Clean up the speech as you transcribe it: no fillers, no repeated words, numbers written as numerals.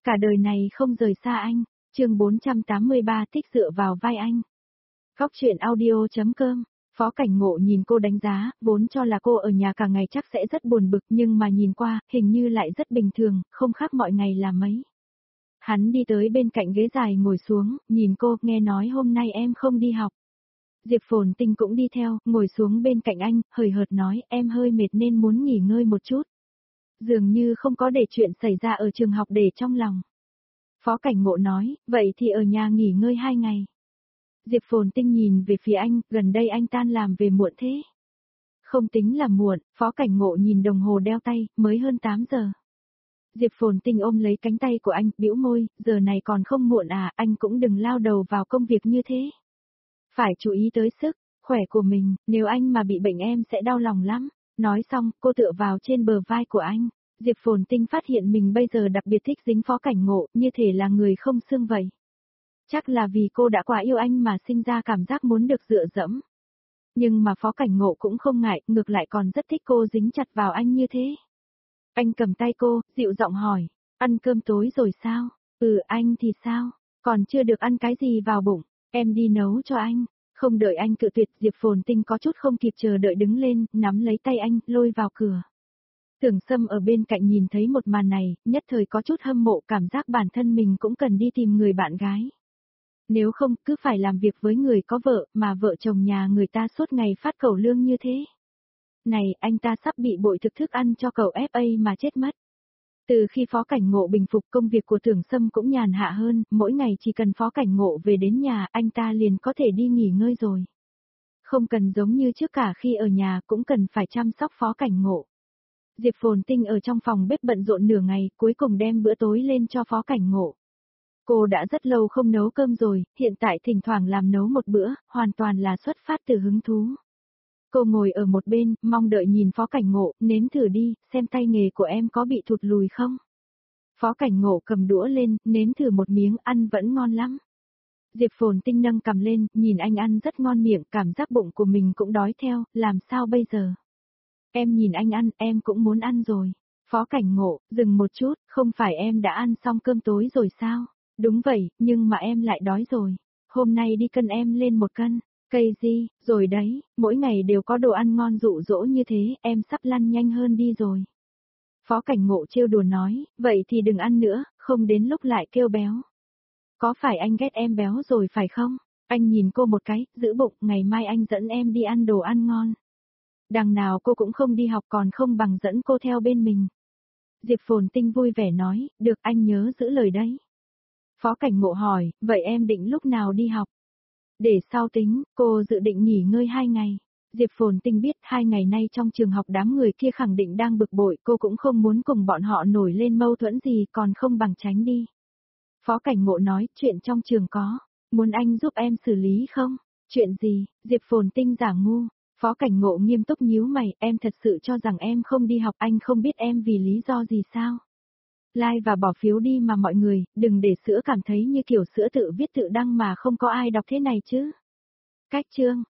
Cả đời này không rời xa anh. Chương 483 thích dựa vào vai anh. Góc truyện audio.com. Phó Cảnh Ngộ nhìn cô đánh giá, vốn cho là cô ở nhà cả ngày chắc sẽ rất buồn bực nhưng mà nhìn qua, hình như lại rất bình thường, không khác mọi ngày là mấy. Hắn đi tới bên cạnh ghế dài ngồi xuống, nhìn cô, nghe nói hôm nay em không đi học. Diệp Phồn Tinh cũng đi theo, ngồi xuống bên cạnh anh, hời hợt nói em hơi mệt nên muốn nghỉ ngơi một chút. Dường như không có để chuyện xảy ra ở trường học để trong lòng. Phó Cảnh Ngộ nói, vậy thì ở nhà nghỉ ngơi 2 ngày. Diệp Phồn Tinh nhìn về phía anh, gần đây anh tan làm về muộn thế. Không tính là muộn, Phó Cảnh Ngộ nhìn đồng hồ đeo tay, mới hơn 8 giờ. Diệp Phồn Tinh ôm lấy cánh tay của anh, bĩu môi, giờ này còn không muộn à, anh cũng đừng lao đầu vào công việc như thế. Phải chú ý tới sức khỏe của mình, nếu anh mà bị bệnh em sẽ đau lòng lắm. Nói xong, cô tựa vào trên bờ vai của anh. Diệp Phồn Tinh phát hiện mình bây giờ đặc biệt thích dính Phó Cảnh Ngộ, như thể là người không xương vậy. Chắc là vì cô đã quá yêu anh mà sinh ra cảm giác muốn được dựa dẫm. Nhưng mà Phó Cảnh Ngộ cũng không ngại, ngược lại còn rất thích cô dính chặt vào anh như thế. Anh cầm tay cô, dịu giọng hỏi, ăn cơm tối rồi sao? Anh thì sao? Còn chưa được ăn cái gì vào bụng, em đi nấu cho anh. Không đợi anh cự tuyệt, Diệp Phồn Tinh có chút không kịp chờ đợi đứng lên, nắm lấy tay anh, lôi vào cửa. Tưởng Sâm ở bên cạnh nhìn thấy một màn này, nhất thời có chút hâm mộ, cảm giác bản thân mình cũng cần đi tìm người bạn gái. Nếu không, cứ phải làm việc với người có vợ, mà vợ chồng nhà người ta suốt ngày phát cẩu lương như thế. Này, anh ta sắp bị bội thực thức ăn cho cậu FA mà chết mất. Từ khi Phó Cảnh Ngộ bình phục, công việc của Tưởng Sâm cũng nhàn hạ hơn, mỗi ngày chỉ cần Phó Cảnh Ngộ về đến nhà, anh ta liền có thể đi nghỉ ngơi rồi. Không cần giống như trước cả khi ở nhà cũng cần phải chăm sóc Phó Cảnh Ngộ. Diệp Phồn Tinh ở trong phòng bếp bận rộn nửa ngày, cuối cùng đem bữa tối lên cho Phó Cảnh Ngộ. Cô đã rất lâu không nấu cơm rồi, hiện tại thỉnh thoảng làm nấu một bữa, hoàn toàn là xuất phát từ hứng thú. Cô ngồi ở một bên, mong đợi nhìn Phó Cảnh Ngộ, nếm thử đi, xem tay nghề của em có bị thụt lùi không. Phó Cảnh Ngộ cầm đũa lên, nếm thử một miếng, ăn vẫn ngon lắm. Diệp Phồn Tinh nâng cầm lên, nhìn anh ăn rất ngon miệng, cảm giác bụng của mình cũng đói theo, làm sao bây giờ? Em nhìn anh ăn, em cũng muốn ăn rồi. Phó Cảnh Ngộ, dừng một chút, không phải em đã ăn xong cơm tối rồi sao? Đúng vậy, nhưng mà em lại đói rồi. Hôm nay đi cân em lên 1 cân. Cây gì, rồi đấy, mỗi ngày đều có đồ ăn ngon dụ dỗ như thế, em sắp lăn nhanh hơn đi rồi. Phó Cảnh Ngộ trêu đùa nói, vậy thì đừng ăn nữa, không đến lúc lại kêu béo. Có phải anh ghét em béo rồi phải không? Anh nhìn cô một cái, giữ bụng, ngày mai anh dẫn em đi ăn đồ ăn ngon. Đằng nào cô cũng không đi học còn không bằng dẫn cô theo bên mình. Diệp Phồn Tinh vui vẻ nói, được anh nhớ giữ lời đấy. Phó Cảnh Ngộ hỏi, vậy em định lúc nào đi học? Để sau tính, cô dự định nghỉ ngơi 2 ngày. Diệp Phồn Tinh biết 2 ngày nay trong trường học đám người kia khẳng định đang bực bội, cô cũng không muốn cùng bọn họ nổi lên mâu thuẫn gì, còn không bằng tránh đi. Phó Cảnh Ngộ nói, chuyện trong trường có, muốn anh giúp em xử lý không? Chuyện gì? Diệp Phồn Tinh giả ngu. Phó Cảnh Ngộ nghiêm túc nhíu mày, em thật sự cho rằng em không đi học, anh không biết em vì lý do gì sao? Like và bỏ phiếu đi mà mọi người, đừng để sữa cảm thấy như kiểu sữa tự viết tự đăng mà không có ai đọc thế này chứ. Cách chương.